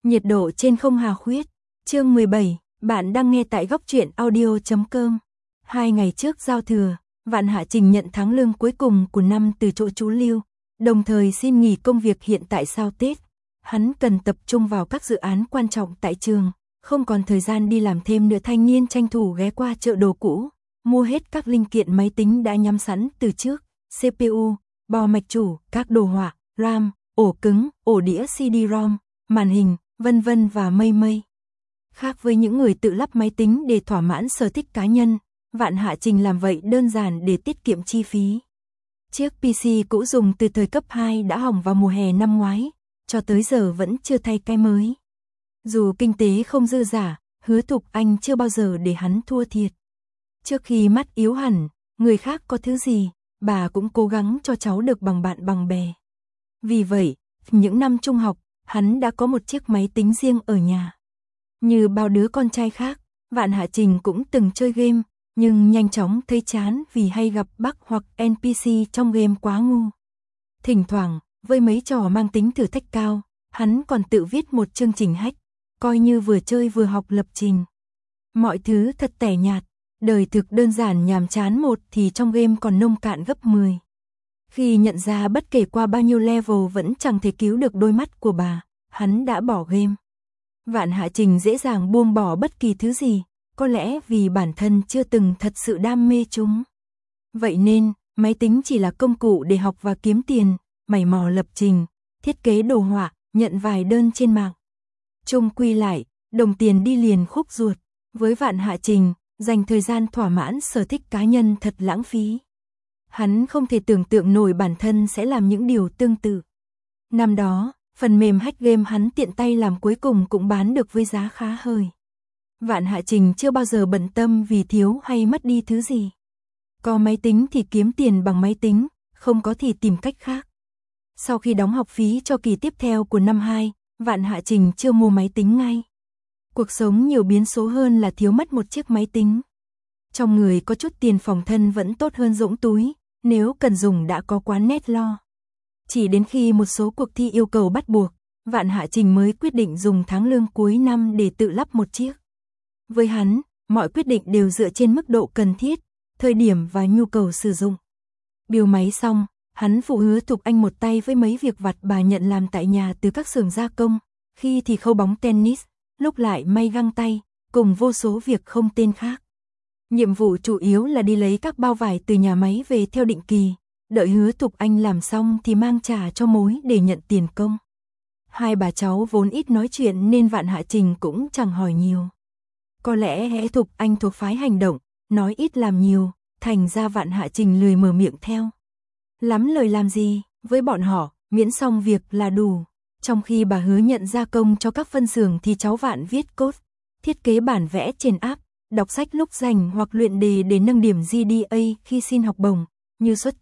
Nhiệt độ trên không hà khuyết. Chương 17, bạn đang nghe tại góc truyện audio.com. 2 ngày trước giao thừa, Vạn Hạ Trình nhận tháng lương cuối cùng của năm từ chỗ chú Lưu, đồng thời xin nghỉ công việc hiện tại sau Tết. Hắn cần tập trung vào các dự án quan trọng tại trường, không còn thời gian đi làm thêm nữa. Thanh niên tranh thủ ghé qua chợ đồ cũ, mua hết các linh kiện máy tính đã nhắm sẵn từ trước, CPU, bo mạch chủ, các đồ họa, RAM, ổ cứng, ổ đĩa CD-ROM, màn hình, vân vân và mây mây. Khác với những người tự lắp máy tính để thỏa mãn sở thích cá nhân, Vạn Hạ Trình làm vậy đơn giản để tiết kiệm chi phí. Chiếc PC cũ dùng từ thời cấp 2 đã hỏng vào mùa hè năm ngoái, cho tới giờ vẫn chưa thay cái mới. Dù kinh tế không dư dả, Hứa Thục Anh chưa bao giờ để hắn thua thiệt. Trước khi mắt yếu hẳn, người khác có thứ gì, bà cũng cố gắng cho cháu được bằng bạn bằng bè. Vì vậy, những năm trung học, hắn đã có một chiếc máy tính riêng ở nhà. Như bao đứa con trai khác, Vạn Hạ Trình cũng từng chơi game, nhưng nhanh chóng thấy chán vì hay gặp bug hoặc NPC trong game quá ngu. Thỉnh thoảng, với mấy trò mang tính thử thách cao, hắn còn tự viết một chương trình hack, coi như vừa chơi vừa học lập trình. Mọi thứ thật tẻ nhạt, đời thực đơn giản nhàm chán một thì trong game còn nông cạn gấp 10. Khi nhận ra bất kể qua bao nhiêu level vẫn chẳng thể cứu được đôi mắt của bà, hắn đã bỏ game. Vạn Hạ Trình dễ dàng buông bỏ bất kỳ thứ gì, có lẽ vì bản thân chưa từng thật sự đam mê chúng. Vậy nên, máy tính chỉ là công cụ để học và kiếm tiền, mày mò lập trình, thiết kế đồ họa, nhận vài đơn trên mạng. Chung quy lại, đồng tiền đi liền khúc ruột. Với Vạn Hạ Trình, dành thời gian thỏa mãn sở thích cá nhân thật lãng phí. Hắn không thể tưởng tượng nổi bản thân sẽ làm những điều tương tự. Năm đó, phần mềm hack game hắn tiện tay làm cuối cùng cũng bán được với giá khá hời. Vạn Hạ Trình chưa bao giờ bận tâm vì thiếu hay mất đi thứ gì. Có máy tính thì kiếm tiền bằng máy tính, không có thì tìm cách khác. Sau khi đóng học phí cho kỳ tiếp theo của năm 2, Vạn Hạ Trình chưa mua máy tính ngay. Cuộc sống nhiều biến số hơn là thiếu mất một chiếc máy tính. Trong người có chút tiền phòng thân vẫn tốt hơn rỗng túi, nếu cần dùng đã có quán net lo. Chỉ đến khi một số cuộc thi yêu cầu bắt buộc, Vạn Hạ Trình mới quyết định dùng tháng lương cuối năm để tự lắp một chiếc. Với hắn, mọi quyết định đều dựa trên mức độ cần thiết, thời điểm và nhu cầu sử dụng. Bill máy xong, hắn phụ Hứa Thục Anh một tay với mấy việc vặt bà nhận làm tại nhà từ các xưởng gia công, khi thì khâu bóng tennis, lúc lại may găng tay, cùng vô số việc không tên khác. Nhiệm vụ chủ yếu là đi lấy các bao vải từ nhà máy về theo định kỳ, đợi Hứa Thục Anh làm xong thì mang trả cho mối để nhận tiền công. Hai bà cháu vốn ít nói chuyện nên Vạn Hạ Trình cũng chẳng hỏi nhiều. Có lẽ Hứa Thục Anh thuộc phái hành động, nói ít làm nhiều, thành ra Vạn Hạ Trình lười mở miệng theo. Lắm lời làm gì, với bọn họ, miễn xong việc là đủ. Trong khi bà Hứa nhận gia công cho các phân xưởng thì cháu Vạn viết code, thiết kế bản vẽ trên app, đọc sách lúc rảnh hoặc luyện đề để nâng điểm GPA khi xin học bổng, như suất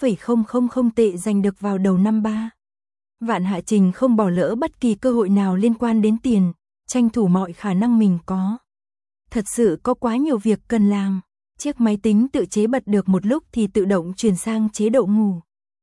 8,000 tệ giành được vào đầu năm 3. Vạn Hạ Trình không bỏ lỡ bất kỳ cơ hội nào liên quan đến tiền, tranh thủ mọi khả năng mình có. Thật sự có quá nhiều việc cần làm. Chiếc máy tính tự chế bật được một lúc thì tự động chuyển sang chế độ ngủ.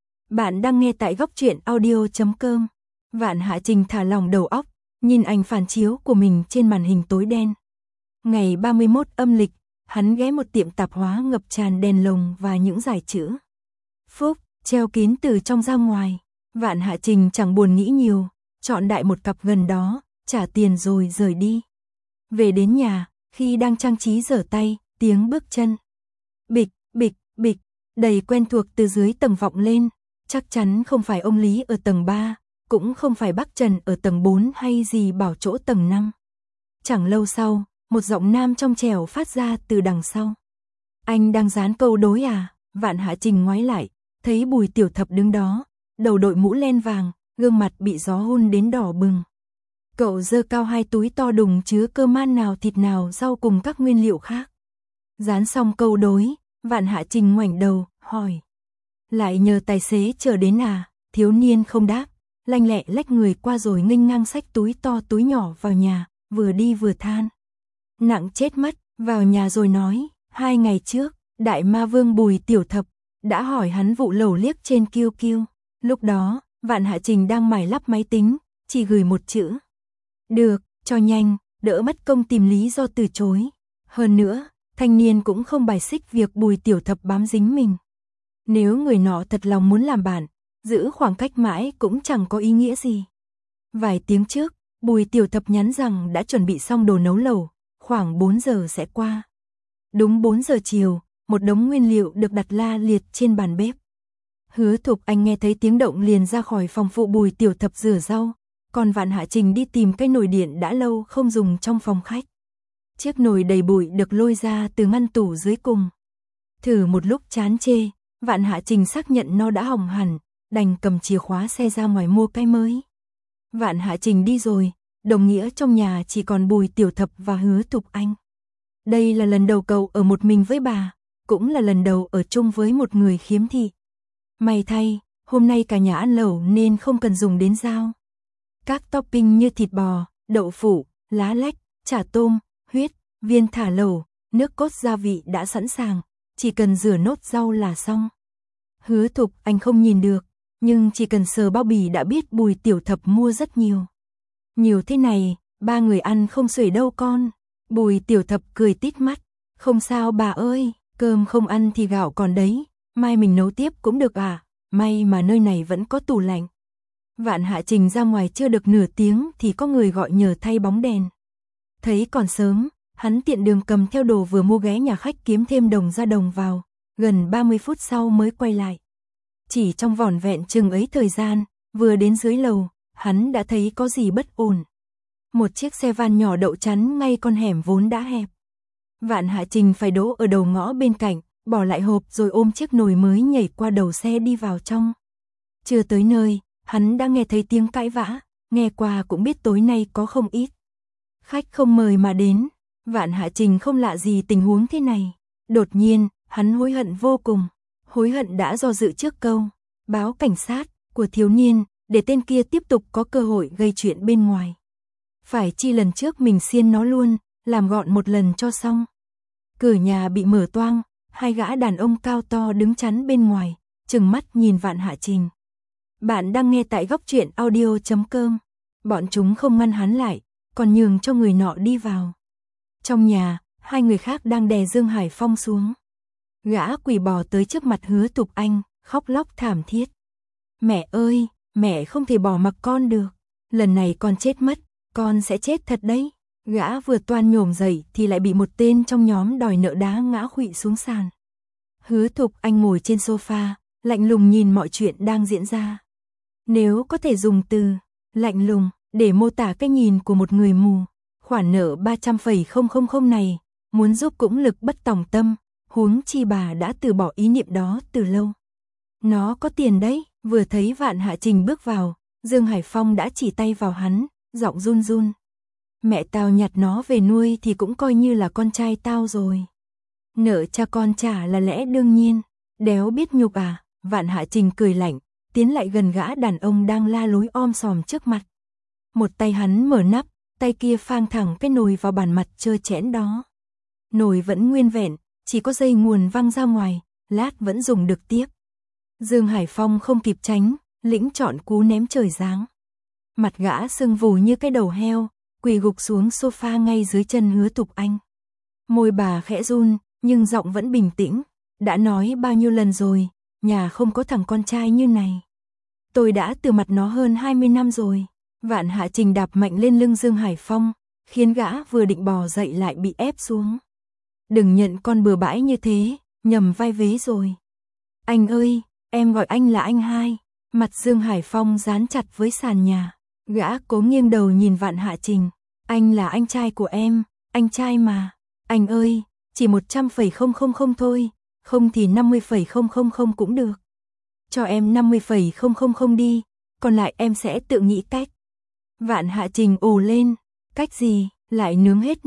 Bạn đang nghe tại góc truyện audio.com. Vạn Hạ Trình thả lỏng đầu óc, nhìn ảnh phản chiếu của mình trên màn hình tối đen. Ngày 31 âm lịch, hắn ghé một tiệm tạp hóa ngập tràn đèn lồng và những dải chữ Phúc treo kín từ trong ra ngoài. Vạn Hạ Trình chẳng buồn nghĩ nhiều, chọn đại một cặp gần đó, trả tiền rồi rời đi. Về đến nhà, khi đang trang trí rửa tay, tiếng bước chân bịch, bịch, bịch, đầy quen thuộc từ dưới tầng vọng lên. Chắc chắn không phải ông Lý ở tầng 3, cũng không phải bác Trần ở tầng 4 hay dì Bảo chỗ tầng 5. Chẳng lâu sau, một giọng nam trong trẻo phát ra từ đằng sau. Anh đang dán câu đối à? Vạn Hạ Trình ngoái lại, thấy Bùi Tiểu Thập đứng đó, đầu đội mũ len vàng, gương mặt bị gió hun đến đỏ bừng. Cậu giơ cao 2 túi to đùng chứa cơm man nào thịt nào rau cùng các nguyên liệu khác. Dán xong câu đối, Vạn Hạ Trình ngoảnh đầu, hỏi. Lại nhờ tài xế chờ đến à? Thiếu niên không đáp, lanh lẹ lách người qua rồi nghênh ngang xách túi to túi nhỏ vào nhà, vừa đi vừa than. Nặng chết mất, vào nhà rồi nói, 2 ngày trước, đại ma vương Bùi Tiểu Thập đã hỏi hắn vụ lẩu liếc trên QQ. Lúc đó, Vạn Hạ Trình đang mải lắp máy tính, chỉ gửi một chữ. Được, cho nhanh, đỡ mất công tìm lý do từ chối. Hơn nữa, thanh niên cũng không bài xích việc Bùi Tiểu Thập bám dính mình. Nếu người nọ thật lòng muốn làm bạn, giữ khoảng cách mãi cũng chẳng có ý nghĩa gì. Vài tiếng trước, Bùi Tiểu Thập nhắn rằng đã chuẩn bị xong đồ nấu lẩu, khoảng 4 giờ sẽ qua. Đúng 4 giờ chiều, một đống nguyên liệu được đặt la liệt trên bàn bếp. Hứa Thục Anh nghe thấy tiếng động liền ra khỏi phòng phụ Bùi Tiểu Thập rửa rau, còn Vạn Hạ Trình đi tìm cái nồi điện đã lâu không dùng trong phòng khách. Chiếc nồi đầy bụi được lôi ra từ ngăn tủ dưới cùng. Thử một lúc chán chê, Vạn Hạ Trình xác nhận nó đã hỏng hẳn, đành cầm chìa khóa xe ra ngoài mua cái mới. Vạn Hạ Trình đi rồi, đồng nghĩa trong nhà chỉ còn Bùi Tiểu Thập và Hứa Thục Anh. Đây là lần đầu cậu ở một mình với bà, cũng là lần đầu ở chung với một người khiếm thị. May thay, hôm nay cả nhà ăn lẩu nên không cần dùng đến dao. Các topping như thịt bò, đậu phụ, lá lách, chả tôm, huyết, viên thả lẩu, nước cốt gia vị đã sẵn sàng, chỉ cần rửa nốt rau là xong. Hứa Thục Anh không nhìn được, nhưng chỉ cần sờ bao bì đã biết Bùi Tiểu Thập mua rất nhiều. Nhiều thế này, 3 người ăn không xuể đâu con. Bùi Tiểu Thập cười tít mắt. Không sao bà ơi, cơm không ăn thì gạo còn đấy, mai mình nấu tiếp cũng được à, may mà nơi này vẫn có tủ lạnh. Vạn Hạ Trình ra ngoài chưa được nửa tiếng thì có người gọi nhờ thay bóng đèn. Thấy còn sớm, hắn tiện đường cầm theo đồ vừa mua ghé nhà khách kiếm thêm đồng ra đồng vào, gần 30 phút sau mới quay lại. Chỉ trong vỏn vẹn chừng ấy thời gian, vừa đến dưới lầu, hắn đã thấy có gì bất ổn. Một chiếc xe van nhỏ đậu chắn ngay con hẻm vốn đã hẹp. Vạn Hạ Trình phải đỗ ở đầu ngõ bên cạnh, bỏ lại hộp rồi ôm chiếc nồi mới nhảy qua đầu xe đi vào trong. Chưa tới nơi, hắn đã nghe thấy tiếng cãi vã, nghe qua cũng biết tối nay có không ít khách không mời mà đến. Vạn Hạ Trình không lạ gì tình huống thế này. Đột nhiên, hắn hối hận vô cùng. Hối hận đã do dự trước câu báo cảnh sát của thiếu niên, để tên kia tiếp tục có cơ hội gây chuyện bên ngoài. Phải chi lần trước mình xiên nó luôn, làm gọn một lần cho xong. Cửa nhà bị mở toang, 2 gã đàn ông cao to đứng chắn bên ngoài, trừng mắt nhìn Vạn Hạ Trình. Bạn đang nghe tại góc truyện audio.com. Bọn chúng không ngăn hắn lại, còn nhường cho người nọ đi vào. Trong nhà, 2 người khác đang đè Dương Hải Phong xuống. Gã quỳ bò tới trước mặt Hứa Thục Anh, khóc lóc thảm thiết. Mẹ ơi, mẹ không thể bỏ mặc con được. Lần này con chết mất, con sẽ chết thật đấy. Gã vừa toan nhổm dậy thì lại bị một tên trong nhóm đòi nợ đá ngã khuỵu xuống sàn. Hứa Thục Anh ngồi trên sofa, lạnh lùng nhìn mọi chuyện đang diễn ra. Nếu có thể dùng từ lạnh lùng để mô tả cái nhìn của một người mù, khoản nợ 300.000 này, muốn giúp cũng lực bất tòng tâm, huống chi bà đã từ bỏ ý niệm đó từ lâu. Nó có tiền đấy. Vừa thấy Vạn Hạ Trình bước vào, Dương Hải Phong đã chỉ tay vào hắn, giọng run run. Mẹ tao nhặt nó về nuôi thì cũng coi như là con trai tao rồi. Nợ cha con trả là lẽ đương nhiên. Đéo biết nhục à? Vạn Hạ Trình cười lạnh, tiến lại gần gã đàn ông đang la lối om sòm trước mặt. Một tay hắn mở nắp, tay kia phang thẳng cái nồi vào bàn mặt trơ trẽn đó. Nồi vẫn nguyên vẹn, chỉ có dây nguồn văng ra ngoài, lát vẫn dùng được tiếp. Dương Hải Phong không kịp tránh, lĩnh chọn cú ném trời giáng. Mặt gã sưng vù như cái đầu heo, quỳ gục xuống sofa ngay dưới chân Hứa Thục Anh. Môi bà khẽ run, nhưng giọng vẫn bình tĩnh. Đã nói bao nhiêu lần rồi, nhà không có thằng con trai như này. Tôi đã từ mặt nó hơn 20 năm rồi. Vạn Hạ Trình đạp mạnh lên lưng Dương Hải Phong, khiến gã vừa định bò dậy lại bị ép xuống. Đừng nhận con bừa bãi như thế, nhầm vai vế rồi. Anh ơi, em gọi anh là anh hai. Mặt Dương Hải Phong dán chặt với sàn nhà. Gã cố nghiêng đầu nhìn Vạn Hạ Trình. Anh là anh trai của em, anh trai mà. Anh ơi, chỉ 100.000 thôi, không thì 50.000 cũng được. Cho em 50.000 đi, còn lại em sẽ tự nghĩ cách. Vạn Hạ Trình ồ lên. Cách gì? Lại nướng hết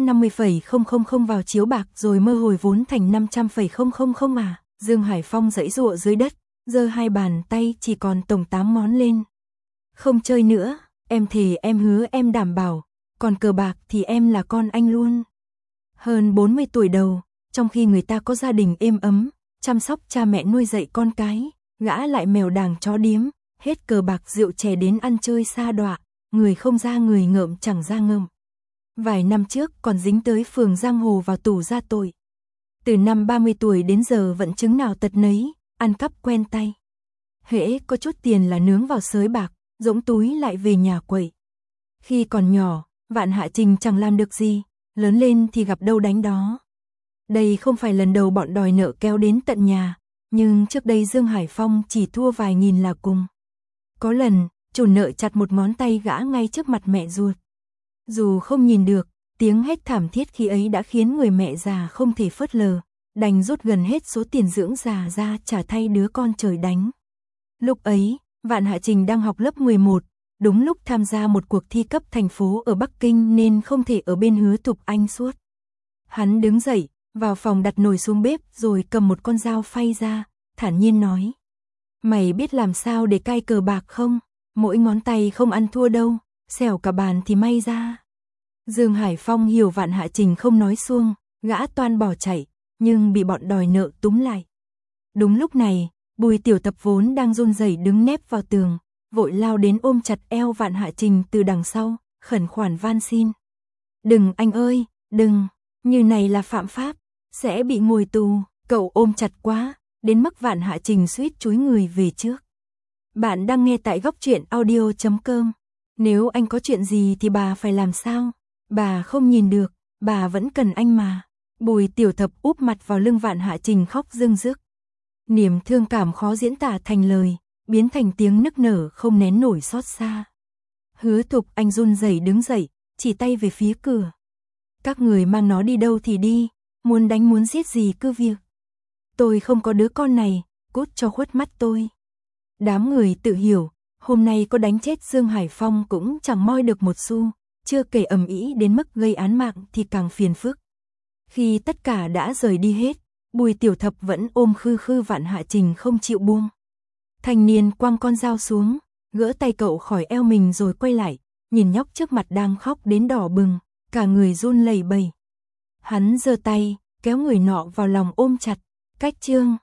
50.000 vào chiếu bạc rồi mơ hồi vốn thành 500.000 à? Dương Hải Phong giãy giụa dưới đất, giơ 2 bàn tay chỉ còn tổng 8 món lên. Không chơi nữa, em thề em hứa em đảm bảo, còn cờ bạc thì em là con anh luôn. Hơn 40 tuổi đầu, trong khi người ta có gia đình êm ấm, chăm sóc cha mẹ nuôi dạy con cái, gã lại mèo đàng chó điếm, hết cờ bạc rượu chè đến ăn chơi sa đọa, người không ra người ngợm chẳng ra ngợm. Vài năm trước còn dính tới phường giang hồ vào tù ra tội. Từ năm 30 tuổi đến giờ vẫn chứng nào tật nấy, ăn cắp quen tay. Hễ có chút tiền là nướng vào sới bạc, dỗng túi lại về nhà quậy. Khi còn nhỏ, Vạn Hạ Trình chẳng làm được gì, lớn lên thì gặp đâu đánh đó. Đây không phải lần đầu bọn đòi nợ kéo đến tận nhà, nhưng trước đây Dương Hải Phong chỉ thua vài nghìn là cùng. Có lần, chủ nợ chặt một ngón tay gã ngay trước mặt mẹ ruột. Dù không nhìn được, tiếng hét thảm thiết khi ấy đã khiến người mẹ già không thể phớt lờ, đành rút gần hết số tiền dưỡng già ra trả thay đứa con trời đánh. Lúc ấy, Vạn Hạ Trình đang học lớp 11, đúng lúc tham gia một cuộc thi cấp thành phố ở Bắc Kinh nên không thể ở bên Hứa Thục Anh suốt. Hắn đứng dậy, vào phòng đặt nồi xuống bếp rồi cầm một con dao phay ra, thản nhiên nói. Mày biết làm sao để cai cờ bạc không? Mỗi ngón tay không ăn thua đâu, xẻo cả bàn thì may ra. Dương Hải Phong hiểu Vạn Hạ Trình không nói suông, gã toan bỏ chạy, nhưng bị bọn đòi nợ túm lại. Đúng lúc này, Bùi Tiểu Tập vốn đang run rẩy đứng nép vào tường, vội lao đến ôm chặt eo Vạn Hạ Trình từ đằng sau, khẩn khoản van xin. Đừng anh ơi, đừng, như này là phạm pháp, sẽ bị ngồi tù. Cậu ôm chặt quá, đến mức Vạn Hạ Trình suýt chúi người về trước. Bạn đang nghe tại góc truyện audio.com. Nếu anh có chuyện gì thì bà phải làm sao? Bà không nhìn được, bà vẫn cần anh mà. Bùi Tiểu Thập úp mặt vào lưng Vạn Hạ Trình khóc rưng rức. Niềm thương cảm khó diễn tả thành lời, biến thành tiếng nức nở không nén nổi xót xa. Hứa Thục Anh run rẩy đứng dậy, chỉ tay về phía cửa. Các người mang nó đi đâu thì đi, muốn đánh muốn giết gì cứ việc. Tôi không có đứa con này, cút cho khuất mắt tôi. Đám người tự hiểu, hôm nay có đánh chết Dương Hải Phong cũng chẳng moi được một xu, chưa kể ầm ĩ đến mức gây án mạng thì càng phiền phức. Khi tất cả đã rời đi hết, Bùi Tiểu Thập vẫn ôm khư khư Vạn Hạ Trình không chịu buông. Thanh niên quăng con dao xuống, gỡ tay cậu khỏi eo mình rồi quay lại, nhìn nhóc trước mặt đang khóc đến đỏ bừng, cả người run lẩy bẩy. Hắn giơ tay, kéo người nọ vào lòng ôm chặt, cách chương.